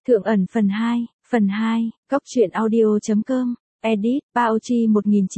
Thượng ẩn phần 2, Cóc truyện audio.com, edit, Baochi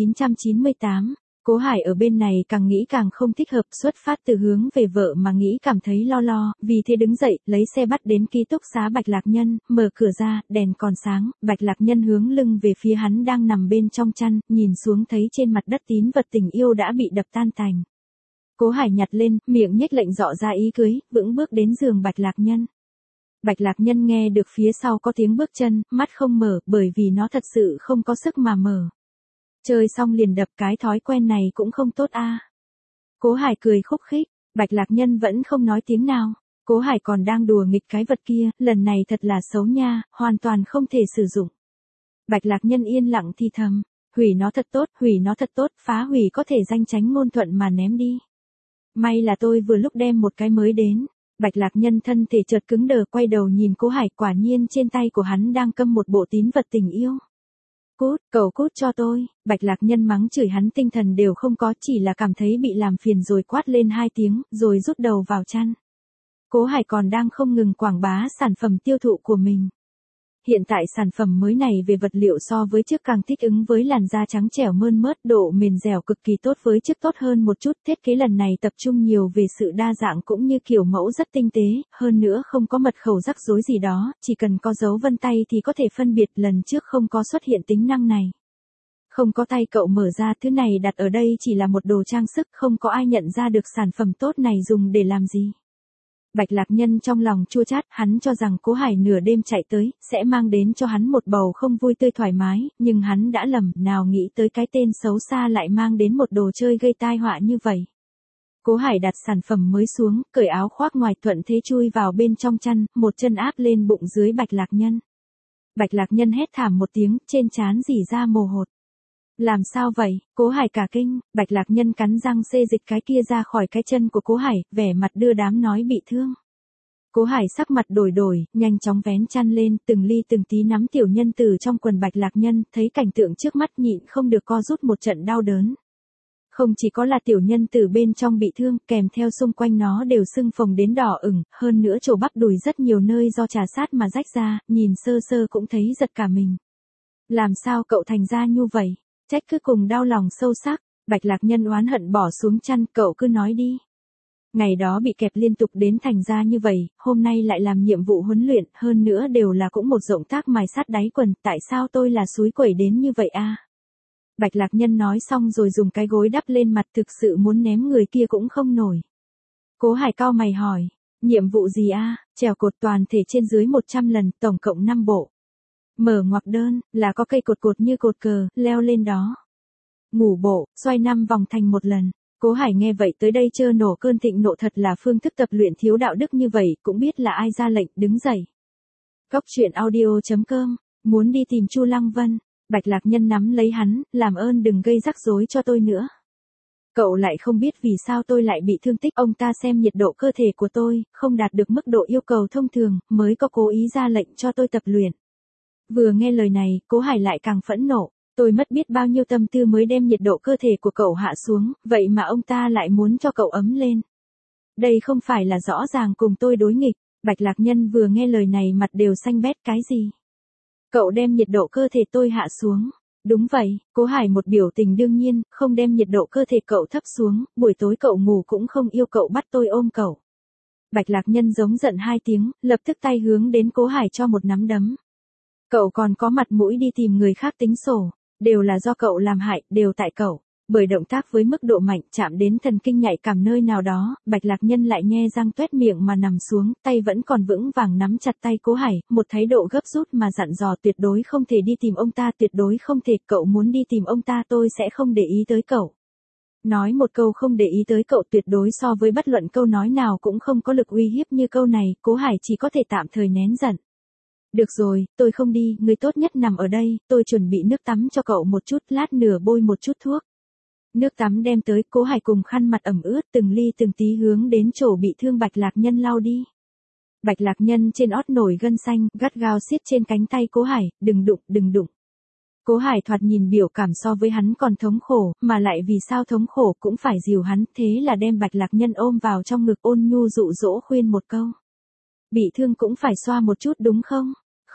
1998. Cố Hải ở bên này càng nghĩ càng không thích hợp, xuất phát từ hướng về vợ mà nghĩ cảm thấy lo, vì thế đứng dậy, lấy xe bắt đến ký túc xá Bạch Lạc Nhân, mở cửa ra, đèn còn sáng, Bạch Lạc Nhân hướng lưng về phía hắn đang nằm bên trong chăn, nhìn xuống thấy trên mặt đất tín vật tình yêu đã bị đập tan tành. Cố Hải nhặt lên, miệng nhếch lệnh dọ ra ý cưới, vững bước đến giường Bạch Lạc Nhân. Bạch Lạc Nhân nghe được phía sau có tiếng bước chân, mắt không mở, bởi vì nó thật sự không có sức mà mở. Chơi xong liền đập, cái thói quen này cũng không tốt a. Cố Hải cười khúc khích, Bạch Lạc Nhân vẫn không nói tiếng nào. Cố Hải còn đang đùa nghịch cái vật kia, lần này thật là xấu nha, hoàn toàn không thể sử dụng. Bạch Lạc Nhân yên lặng thì thầm, hủy nó thật tốt, phá hủy có thể danh tránh ngôn thuận mà ném đi. May là tôi vừa lúc đem một cái mới đến. Bạch Lạc Nhân thân thể chợt cứng đờ, quay đầu nhìn Cố Hải, quả nhiên trên tay của hắn đang cầm một bộ tín vật tình yêu. Cút, cậu cút cho tôi. Bạch Lạc Nhân mắng chửi hắn tinh thần đều không có, chỉ là cảm thấy bị làm phiền rồi quát lên 2 tiếng, rồi rút đầu vào chăn. Cố Hải còn đang không ngừng quảng bá sản phẩm tiêu thụ của mình. Hiện tại sản phẩm mới này về vật liệu so với trước càng thích ứng với làn da trắng trẻo mơn mớt, độ mềm dẻo cực kỳ tốt với trước tốt hơn một chút. Thiết kế lần này tập trung nhiều về sự đa dạng cũng như kiểu mẫu rất tinh tế, hơn nữa không có mật khẩu rắc rối gì đó, chỉ cần có dấu vân tay thì có thể phân biệt, lần trước không có xuất hiện tính năng này. Không có tay cậu mở ra, thứ này đặt ở đây chỉ là một đồ trang sức, không có ai nhận ra được sản phẩm tốt này dùng để làm gì. Bạch Lạc Nhân trong lòng chua chát, hắn cho rằng Cố Hải nửa đêm chạy tới, sẽ mang đến cho hắn một bầu không vui tươi thoải mái, nhưng hắn đã lầm, nào nghĩ tới cái tên xấu xa lại mang đến một đồ chơi gây tai họa như vậy. Cố Hải đặt sản phẩm mới xuống, cởi áo khoác ngoài, thuận thế chui vào bên trong chăn, một chân áp lên bụng dưới Bạch Lạc Nhân. Bạch Lạc Nhân hét thảm một tiếng, trên trán rỉ ra mồ hột. Làm sao vậy? Cố Hải cả kinh. Bạch Lạc Nhân cắn răng xê dịch cái kia ra khỏi cái chân của Cố Hải, vẻ mặt đưa đám nói bị thương. Cố Hải sắc mặt đổi, nhanh chóng vén chăn lên, từng ly từng tí nắm tiểu nhân từ trong quần Bạch Lạc Nhân, thấy cảnh tượng trước mắt nhịn không được co rút một trận đau đớn. Không chỉ có là tiểu nhân từ bên trong bị thương, kèm theo xung quanh nó đều sưng phồng đến đỏ ửng, hơn nữa chỗ bắp đùi rất nhiều nơi do trà sát mà rách ra, nhìn sơ sơ cũng thấy giật cả mình. Làm sao cậu thành ra như vậy? Trách cứ cùng đau lòng sâu sắc. Bạch Lạc Nhân oán hận bỏ xuống chăn, cậu cứ nói đi. Ngày đó bị kẹp liên tục đến thành ra như vậy, hôm nay lại làm nhiệm vụ huấn luyện, hơn nữa đều là cũng một động tác mài sát đáy quần, tại sao tôi là xúi quẩy đến như vậy a? Bạch Lạc Nhân nói xong rồi dùng cái gối đắp lên mặt, thực sự muốn ném người kia cũng không nổi. Cố Hải cau mày hỏi, nhiệm vụ gì a? Trèo cột toàn thể trên dưới 100 lần, tổng cộng 5 bộ. Mở ngoặc đơn, là có cây cột như cột cờ, leo lên đó. Ngủ bộ, xoay 5 vòng thành một lần. Cố Hải nghe vậy tới đây chơ nổ cơn thịnh nộ, thật là phương thức tập luyện thiếu đạo đức như vậy, cũng biết là ai ra lệnh, đứng dậy. Cóc truyện audio.com, muốn đi tìm Chu Lăng Vân. Bạch Lạc Nhân nắm lấy hắn, làm ơn đừng gây rắc rối cho tôi nữa. Cậu lại không biết vì sao tôi lại bị thương tích, ông ta xem nhiệt độ cơ thể của tôi, không đạt được mức độ yêu cầu thông thường, mới có cố ý ra lệnh cho tôi tập luyện. Vừa nghe lời này, Cố Hải lại càng phẫn nộ, tôi mất biết bao nhiêu tâm tư mới đem nhiệt độ cơ thể của cậu hạ xuống, vậy mà ông ta lại muốn cho cậu ấm lên. Đây không phải là rõ ràng cùng tôi đối nghịch. Bạch Lạc Nhân vừa nghe lời này mặt đều xanh bét, cái gì? Cậu đem nhiệt độ cơ thể tôi hạ xuống. Đúng vậy, Cố Hải một biểu tình đương nhiên, không đem nhiệt độ cơ thể cậu thấp xuống, buổi tối cậu ngủ cũng không yêu cậu bắt tôi ôm cậu. Bạch Lạc Nhân giống giận 2 tiếng, lập tức tay hướng đến Cố Hải cho một nắm đấm. Cậu còn có mặt mũi đi tìm người khác tính sổ, đều là do cậu làm hại, đều tại cậu. Bởi động tác với mức độ mạnh chạm đến thần kinh nhạy cảm nơi nào đó, Bạch Lạc Nhân lại nhe răng toét miệng mà nằm xuống, tay vẫn còn vững vàng nắm chặt tay Cố Hải, một thái độ gấp rút mà dặn dò tuyệt đối không thể đi tìm ông ta, tuyệt đối không thể, cậu muốn đi tìm ông ta tôi sẽ không để ý tới cậu. Nói một câu không để ý tới cậu tuyệt đối so với bất luận câu nói nào cũng không có lực uy hiếp như câu này, Cố Hải chỉ có thể tạm thời nén giận. Được rồi, tôi không đi, người tốt nhất nằm ở đây, tôi chuẩn bị nước tắm cho cậu một chút, lát nữa bôi một chút thuốc. Nước tắm đem tới, Cố Hải cùng khăn mặt ẩm ướt từng ly từng tí hướng đến chỗ bị thương Bạch Lạc Nhân lau đi. Bạch Lạc Nhân trên ót nổi gân xanh, gắt gao siết trên cánh tay Cố Hải, đừng đụng. Cố Hải thoạt nhìn biểu cảm so với hắn còn thống khổ, mà lại vì sao thống khổ cũng phải dìu hắn, thế là đem Bạch Lạc Nhân ôm vào trong ngực ôn nhu dụ dỗ khuyên một câu. Bị thương cũng phải xoa một chút đúng không?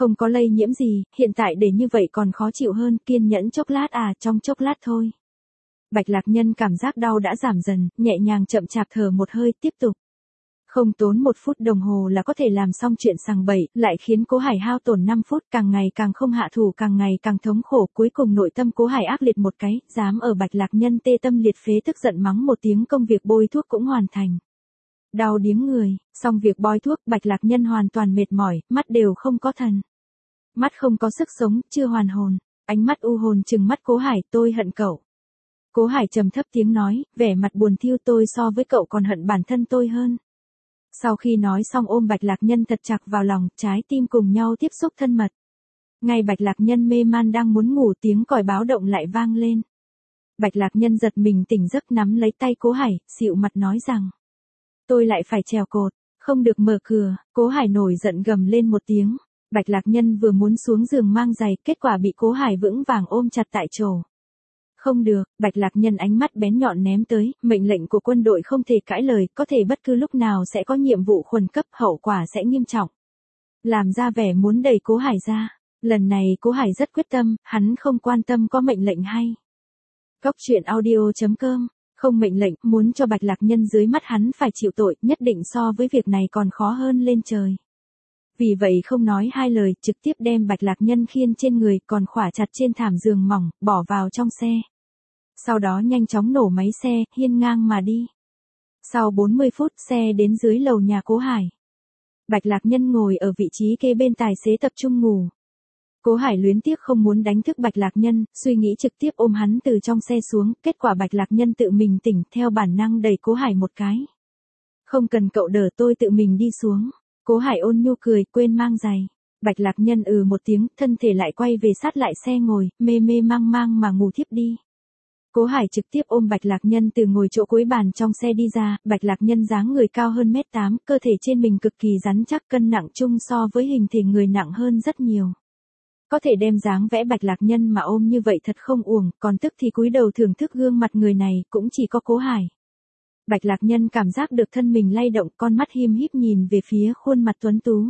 Không có lây nhiễm gì, hiện tại để như vậy còn khó chịu hơn, kiên nhẫn chốc lát à, trong chốc lát thôi. Bạch Lạc Nhân cảm giác đau đã giảm dần, nhẹ nhàng chậm chạp thở một hơi, tiếp tục. Không tốn 1 phút đồng hồ là có thể làm xong chuyện sằng bậy, lại khiến Cố Hải hao tổn 5 phút, càng ngày càng không hạ thủ, càng ngày càng thống khổ, cuối cùng nội tâm Cố Hải ác liệt một cái, dám ở Bạch Lạc Nhân tê tâm liệt phế tức giận mắng một tiếng, công việc bôi thuốc cũng hoàn thành. Đau điếng người, xong việc bôi thuốc, Bạch Lạc Nhân hoàn toàn mệt mỏi, mắt đều không có thần. Mắt không có sức sống, chưa hoàn hồn, ánh mắt u hồn trừng mắt Cố Hải, tôi hận cậu. Cố Hải trầm thấp tiếng nói, vẻ mặt buồn thiu, tôi so với cậu còn hận bản thân tôi hơn. Sau khi nói xong ôm Bạch Lạc Nhân thật chặt vào lòng, trái tim cùng nhau tiếp xúc thân mật. Ngay Bạch Lạc Nhân mê man đang muốn ngủ, tiếng còi báo động lại vang lên. Bạch Lạc Nhân giật mình tỉnh giấc, nắm lấy tay Cố Hải, dịu mặt nói rằng. Tôi lại phải trèo cột, không được mở cửa. Cố Hải nổi giận gầm lên một tiếng. Bạch Lạc Nhân vừa muốn xuống giường mang giày, kết quả bị Cố Hải vững vàng ôm chặt tại chỗ. Không được, Bạch Lạc Nhân ánh mắt bén nhọn ném tới, mệnh lệnh của quân đội không thể cãi lời, có thể bất cứ lúc nào sẽ có nhiệm vụ khẩn cấp, hậu quả sẽ nghiêm trọng. Làm ra vẻ muốn đẩy Cố Hải ra, lần này Cố Hải rất quyết tâm, hắn không quan tâm có mệnh lệnh hay. Góc truyện audio.com, không mệnh lệnh, muốn cho Bạch Lạc Nhân dưới mắt hắn phải chịu tội, nhất định so với việc này còn khó hơn lên trời. Vì vậy không nói hai lời, trực tiếp đem Bạch Lạc Nhân khiêng trên người, còn khỏa chặt trên thảm giường mỏng, bỏ vào trong xe. Sau đó nhanh chóng nổ máy xe, hiên ngang mà đi. Sau 40 phút xe đến dưới lầu nhà Cố Hải. Bạch Lạc Nhân ngồi ở vị trí kế bên tài xế tập trung ngủ. Cố Hải luyến tiếc không muốn đánh thức Bạch Lạc Nhân, suy nghĩ trực tiếp ôm hắn từ trong xe xuống, kết quả Bạch Lạc Nhân tự mình tỉnh, theo bản năng đẩy Cố Hải một cái. Không cần cậu đỡ, tôi tự mình đi xuống. Cố Hải ôn nhu cười, quên mang giày. Bạch Lạc Nhân một tiếng, thân thể lại quay về sát lại xe ngồi, mê mê mang mang mà ngủ thiếp đi. Cố Hải trực tiếp ôm Bạch Lạc Nhân từ ngồi chỗ cuối bàn trong xe đi ra, Bạch Lạc Nhân dáng người cao hơn 1m8, cơ thể trên mình cực kỳ rắn chắc, cân nặng chung so với hình thể người nặng hơn rất nhiều. Có thể đem dáng vẽ Bạch Lạc Nhân mà ôm như vậy thật không uổng, còn tức thì cúi đầu thưởng thức gương mặt người này, cũng chỉ có Cố Hải. Bạch Lạc Nhân cảm giác được thân mình lay động, con mắt híp híp nhìn về phía khuôn mặt tuấn tú.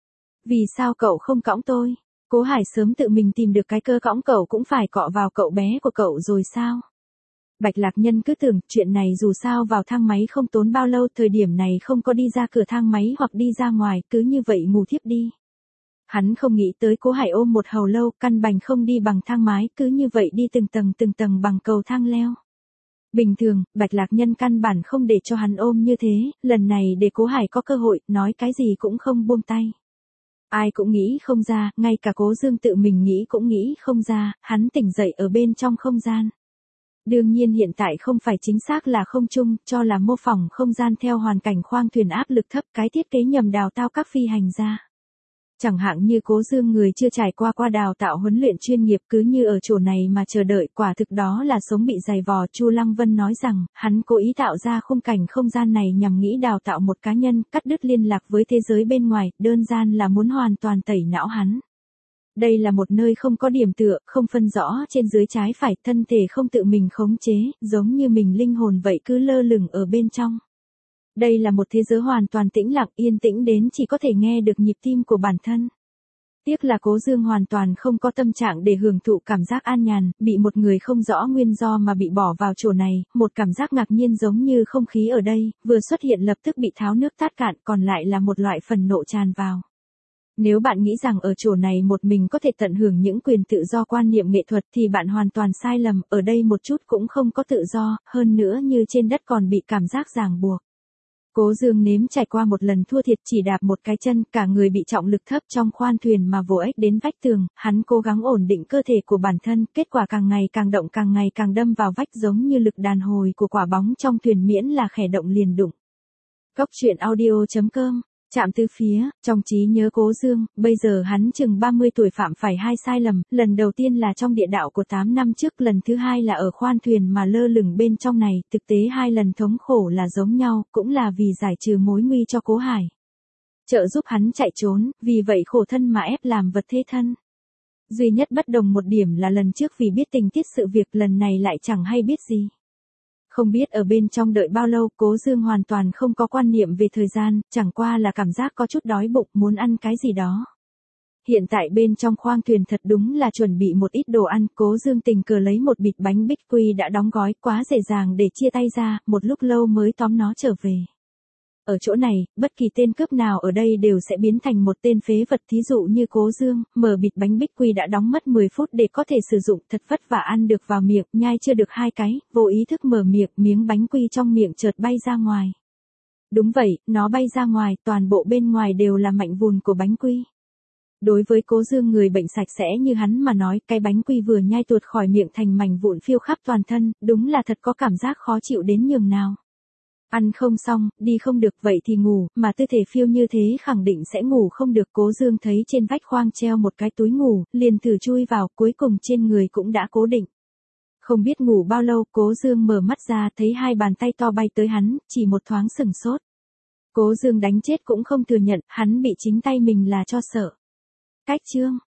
Vì sao cậu không cõng tôi? Cố Hải sớm tự mình tìm được cái cơ cõng cậu, cũng phải cọ vào cậu bé của cậu rồi sao? Bạch Lạc Nhân cứ tưởng chuyện này dù sao vào thang máy không tốn bao lâu, thời điểm này không có đi ra cửa thang máy hoặc đi ra ngoài, cứ như vậy ngủ thiếp đi. Hắn không nghĩ tới Cố Hải ôm một hồi lâu, căn bản không đi bằng thang máy, cứ như vậy đi từng tầng bằng cầu thang leo. Bình thường, Bạch Lạc Nhân căn bản không để cho hắn ôm như thế, lần này để Cố Hải có cơ hội, nói cái gì cũng không buông tay. Ai cũng nghĩ không ra, ngay cả Cố Dương tự mình nghĩ cũng nghĩ không ra, hắn tỉnh dậy ở bên trong không gian. Đương nhiên hiện tại không phải chính xác là không trung, cho là mô phỏng không gian theo hoàn cảnh khoang thuyền áp lực thấp, cái thiết kế nhằm đào tạo các phi hành gia. Chẳng hạn như Cố Dương người chưa trải qua đào tạo huấn luyện chuyên nghiệp, cứ như ở chỗ này mà chờ đợi, quả thực đó là sống bị dày vò. Chu Lăng Vân nói rằng, hắn cố ý tạo ra khung cảnh không gian này nhằm nghĩ đào tạo một cá nhân, cắt đứt liên lạc với thế giới bên ngoài, đơn giản là muốn hoàn toàn tẩy não hắn. Đây là một nơi không có điểm tựa, không phân rõ trên dưới trái phải, thân thể không tự mình khống chế, giống như mình linh hồn vậy cứ lơ lửng ở bên trong. Đây là một thế giới hoàn toàn tĩnh lặng, yên tĩnh đến chỉ có thể nghe được nhịp tim của bản thân. Tiếc là Cố Dương hoàn toàn không có tâm trạng để hưởng thụ cảm giác an nhàn, bị một người không rõ nguyên do mà bị bỏ vào chỗ này, một cảm giác ngạc nhiên giống như không khí ở đây, vừa xuất hiện lập tức bị tháo nước tát cạn, còn lại là một loại phần nộ tràn vào. Nếu bạn nghĩ rằng ở chỗ này một mình có thể tận hưởng những quyền tự do quan niệm nghệ thuật thì bạn hoàn toàn sai lầm, ở đây một chút cũng không có tự do, hơn nữa như trên đất còn bị cảm giác ràng buộc. Cố Dương nếm trải qua một lần thua thiệt, chỉ đạp một cái chân, cả người bị trọng lực thấp trong khoang thuyền mà vồ ếch đến vách tường, hắn cố gắng ổn định cơ thể của bản thân, kết quả càng ngày càng động, càng ngày càng đâm vào vách, giống như lực đàn hồi của quả bóng trong thuyền, miễn là khẽ động liền đụng. Góc truyện audio.com, chạm từ phía, trong trí nhớ Cố Dương, bây giờ hắn chừng 30 tuổi, phạm phải 2 sai lầm, lần đầu tiên là trong địa đạo của 8 năm trước, lần thứ hai là ở khoang thuyền mà lơ lửng bên trong này, thực tế 2 lần thống khổ là giống nhau, cũng là vì giải trừ mối nguy cho Cố Hải. Trợ giúp hắn chạy trốn, vì vậy khổ thân mà ép làm vật thế thân. Duy nhất bất đồng một điểm là lần trước vì biết tình tiết sự việc, lần này lại chẳng hay biết gì. Không biết ở bên trong đợi bao lâu, Cố Dương hoàn toàn không có quan niệm về thời gian, chẳng qua là cảm giác có chút đói bụng, muốn ăn cái gì đó. Hiện tại bên trong khoang thuyền thật đúng là chuẩn bị một ít đồ ăn, Cố Dương tình cờ lấy một bịch bánh bích quy đã đóng gói quá dễ dàng để chia tay ra, một lúc lâu mới tóm nó trở về. Ở chỗ này, bất kỳ tên cướp nào ở đây đều sẽ biến thành một tên phế vật, thí dụ như Cố Dương, mở bịch bánh bích quy đã đóng mất 10 phút để có thể sử dụng, thật vất vả ăn được vào miệng, nhai chưa được 2 cái, vô ý thức mở miệng, miếng bánh quy trong miệng chợt bay ra ngoài. Đúng vậy, nó bay ra ngoài, toàn bộ bên ngoài đều là mảnh vụn của bánh quy. Đối với Cố Dương người bệnh sạch sẽ như hắn mà nói, cái bánh quy vừa nhai tuột khỏi miệng thành mảnh vụn phiêu khắp toàn thân, đúng là thật có cảm giác khó chịu đến nhường nào. Ăn không xong, đi không được vậy thì ngủ, mà tư thế phiêu như thế khẳng định sẽ ngủ không được. Cố Dương thấy trên vách khoang treo một cái túi ngủ, liền thử chui vào, cuối cùng trên người cũng đã cố định. Không biết ngủ bao lâu, Cố Dương mở mắt ra thấy 2 bàn tay to bay tới hắn, chỉ một thoáng sửng sốt. Cố Dương đánh chết cũng không thừa nhận, hắn bị chính tay mình là cho sợ. Cách chương